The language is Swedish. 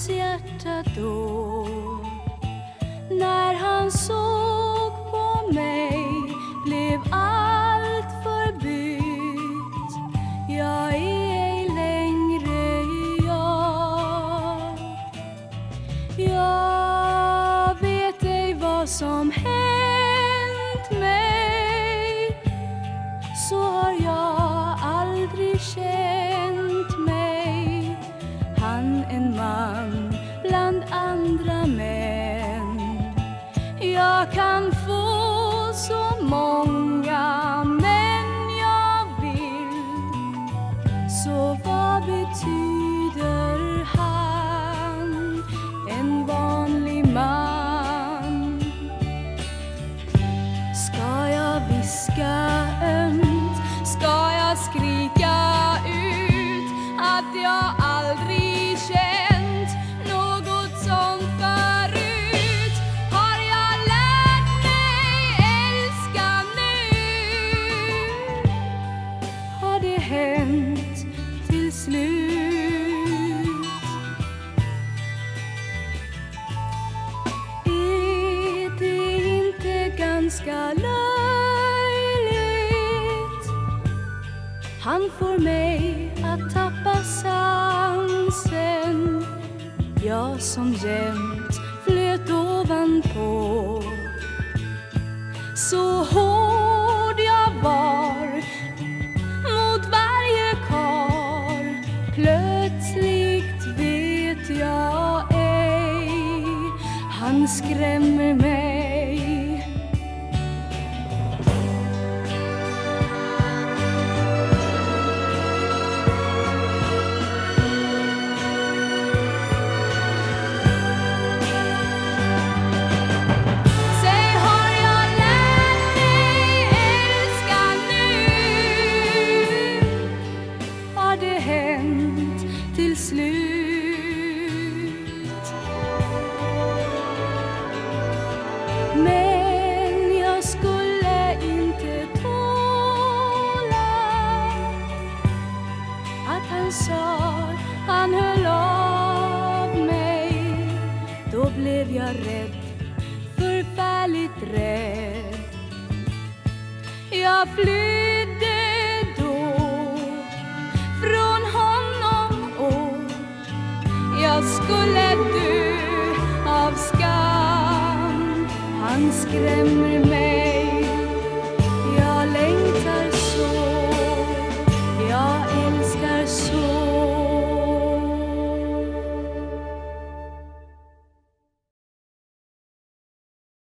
hans hjärta då. När han såg på mig blev allt förbytt. Jag är ej längre jag. Jag vet ej vad som hänt mig. Så har jag aldrig känt mig. Han en man bland andra män. Jag kan få så många, men jag vill. Så vad betyder han, en vanlig man? Ska jag viska ömt, ska jag skrika ut att jag aldrig känt något sånt förut? Har jag lärt mig älska nu? Har det hänt till slut? Är det inte ganska löjligt? Han får mig att tappa sansen. Jag som jämt flöt ovanpå. Så hård jag var mot varje kar. Plötsligt vet jag ej. Han skrämmer mig. Till slut. Men jag skulle inte tåla att han sa han höll av mig. Då blev jag rädd, förfärligt rädd. Jag flydde då från honom och jag skulle dö av skam. Han skrämmer mig.